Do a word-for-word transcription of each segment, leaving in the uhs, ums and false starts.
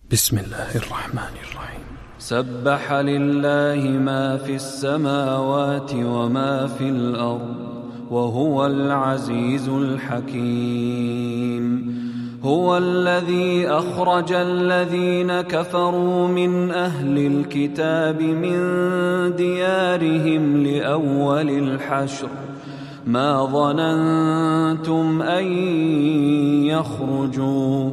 بسم الله الرحمن الرحيم. سبح لله ما في السماوات وما في الأرض وهو العزيز الحكيم. هو الذي أخرج الذين كفروا من أهل الكتاب من ديارهم لأول الحشر ما ظننتم أن يخرجوا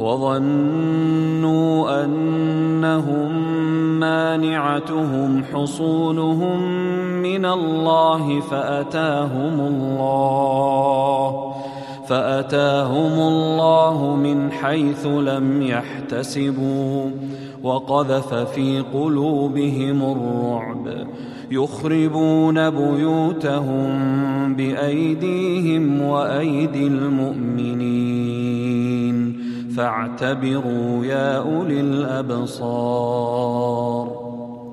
وظنوا أنهم مانعتهم حصونهم من الله فأتاهم الله فأتاهم الله من حيث لم يحتسبوا وقذف في قلوبهم الرعب يخربون بيوتهم بأيديهم وأيدي المؤمنين فاعتبروا يا أولي الأبصار.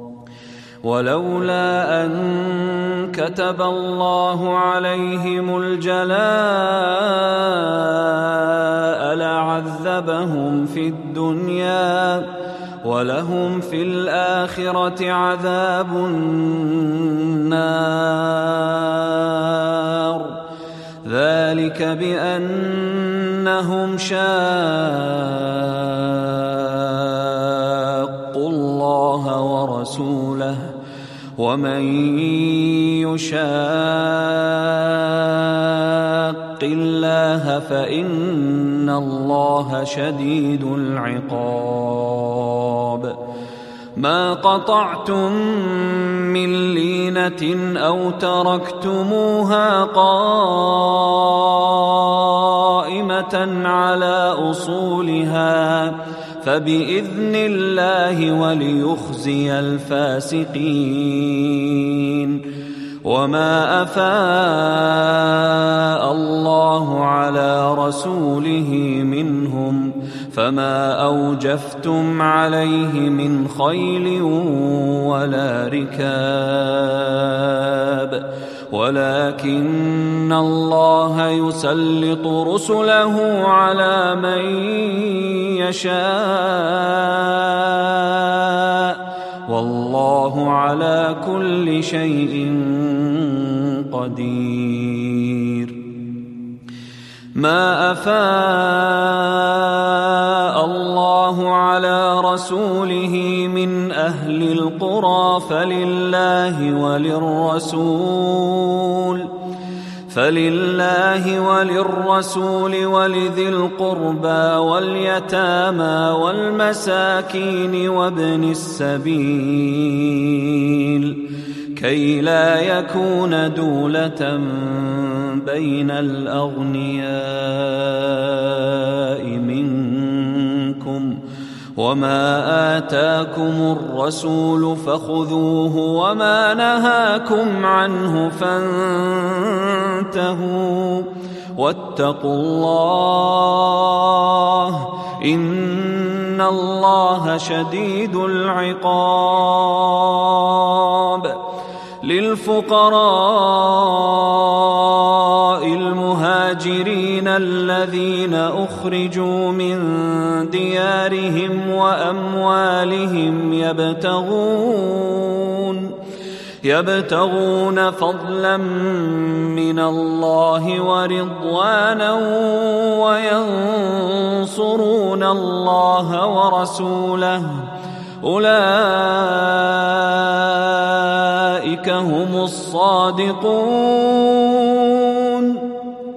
ولولا أن كتب الله عليهم الجلاء لعذبهم في الدنيا ولهم في الآخرة عذاب النار ذلك بأنهم شاقوا الله ورسوله ومن يشاق الله فإن الله شديد العقاب. ما قطعتم من لينة أو تركتموها قائمة على أصولها فبإذن الله وليخزي الفاسقين. وما أفاء الله على رسوله منهم فما أوجفتم عليه من خيل ولا ركاب ولكن الله يسلط رسله على من يشاء والله على كل شيء قدير. ما أفاء الله على رسوله من أهل القرى فلله وللرسول فلله وللرسول ولذي القربى واليتامى والمساكين وابن السبيل كي لا يكون دولة بين الأغنياء منكم وما آتاكم الرسول فخذوه وما نهاكم عنه فانتهوا واتقوا الله إن الله شديد العقاب. للفقراء المهاجرين الذين أخرجوا من ديارهم وأموالهم يبتغون يبتغون فضلا من الله ورضوانا وينصرون الله ورسوله أولئك هم الصادقون.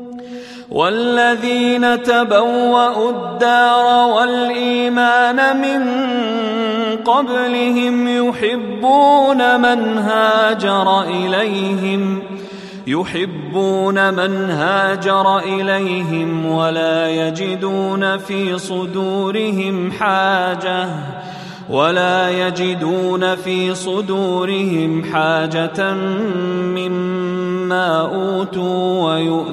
والذين تبوأوا الدار والإيمان من قبلهم يحبون من هاجر إليهم يحبون من هاجر إليهم ولا يجدون في صدورهم حاجة ولا يجدون في صدورهم حاجة مما أوتوا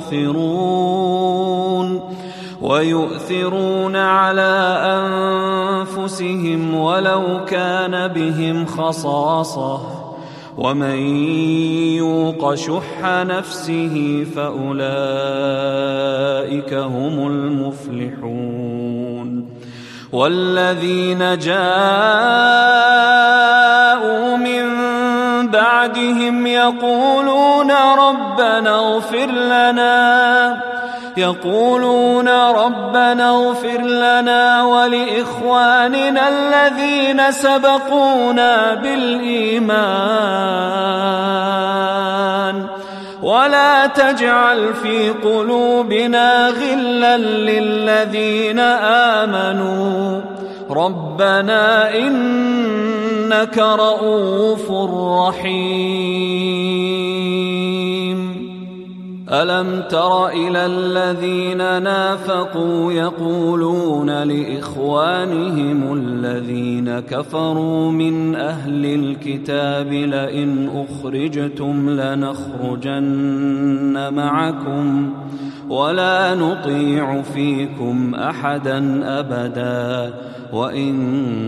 ويؤثرون ويؤثرون على أنفسهم ولو كان بهم خصاصة ومن يوق شح نفسه فأولئك هم المفلحون. والذين جاءوا من بعدهم يقولون ربنا اغفر لنا يقولون ربنا اغفر لنا ولإخواننا الذين سبقونا بالإيمان ولا تجعل في قلوبنا غلا للذين آمنوا ربنا إنك رؤوف رحيم. ألم تر إلى الذين نافقوا يقولون لإخوانهم الذين كفروا من أهل الكتاب لئن أخرجتم لنخرجن معكم ولا نطيع فيكم أحدا أبدا وإن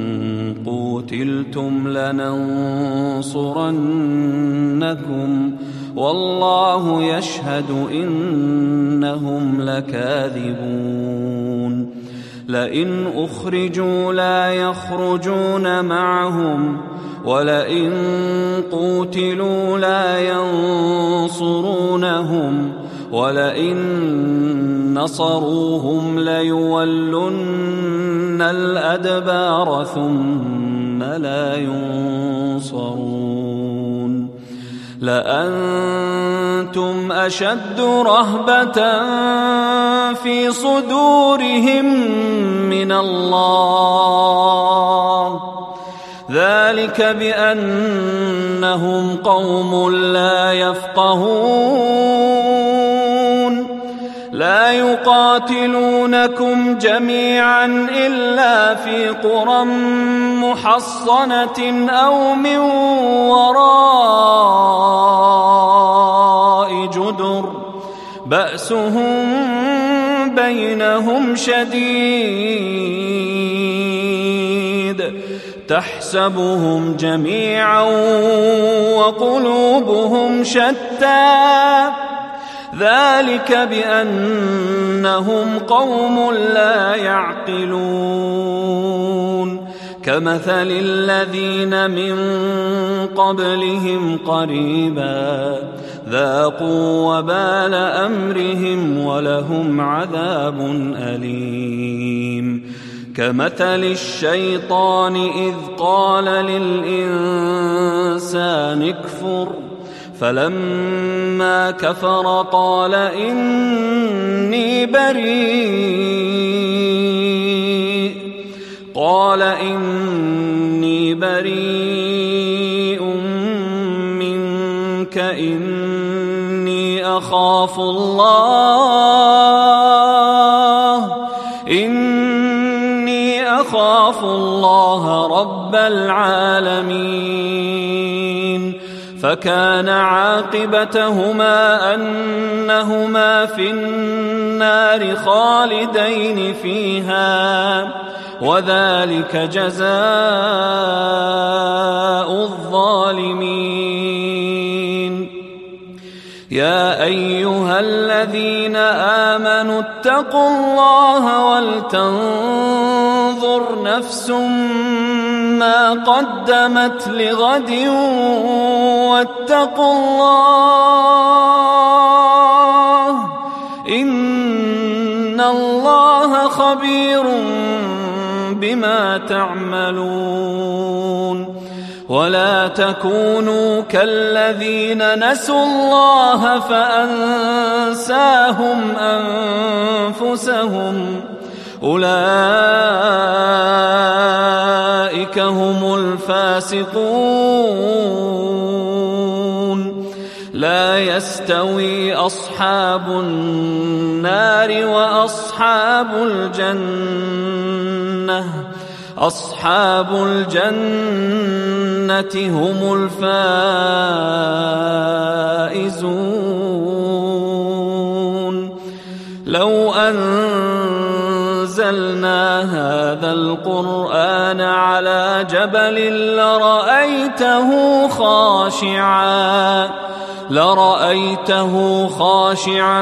قوتلتم لننصرنكم والله يشهد إنهم لكاذبون. لئن أخرجوا لا يخرجون معهم ولئن قوتلوا لا ينصرونهم ولئن نصروهم ليولن الأدبار ثم لا ينصرون. لأنتم أشد رهبة في صدورهم من الله ذلك بأنهم قوم لا يفقهون. لا يقاتلونكم جميعا إلا في قرى محصنة أو من وراء جدر بأسهم بينهم شديد تحسبهم جميعا وقلوبهم شتى ذلك بأنهم قوم لا يعقلون. كمثل الذين من قبلهم قريبا ذاقوا وبال أمرهم ولهم عذاب أليم. كمثل الشيطان إذ قال للإنسان اكفر فلما كفر قال إني بريء قال إني بريء منك إني أخاف الله إني أخاف الله رب العالمين. فكان عاقبتهما أنهما في النار خالدين فيها وذلك جزاء الظالمين. يا أيها الذين آمنوا اتقوا الله ولتنظر نفس ما قدمت لغد واتقوا الله إن الله خبير بما تعملون. ولا تكونوا كالذين نسوا الله فأنساهم أنفسهم أولئك هم الفاسقون. لا يستوي أصحاب النار وأصحاب الجنة أصحاب الجنة هم الفائزون. لو أنزلنا هذا القرآن على جبل لرأيته خاشعا لرأيته خاشعا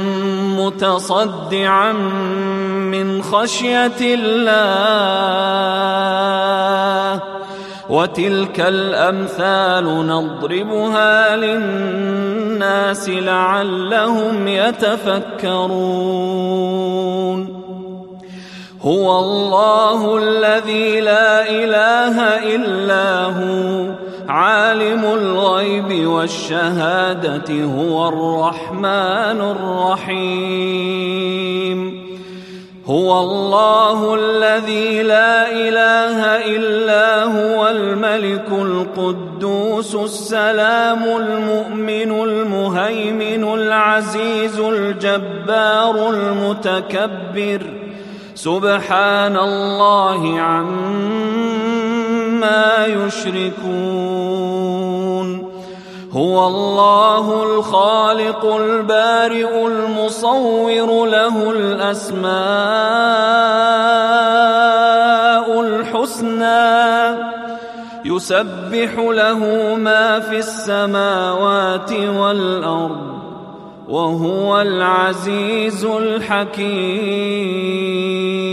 متصدعا من خشية الله. وتلك الأمثال نضربها للناس لعلهم يتفكرون. هو الله الذي لا إله إلا هو عالم الغيب والشهادة هو الرحمن الرحيم. هو الله الذي لا إله إلا هو الملك القدوس السلام المؤمن المهيمن العزيز الجبار المتكبر سبحان الله عما يشركون. هو الله الخالق البارئ المصور له الأسماء الحسنى يسبح له ما في السماوات والأرض وهو العزيز الحكيم.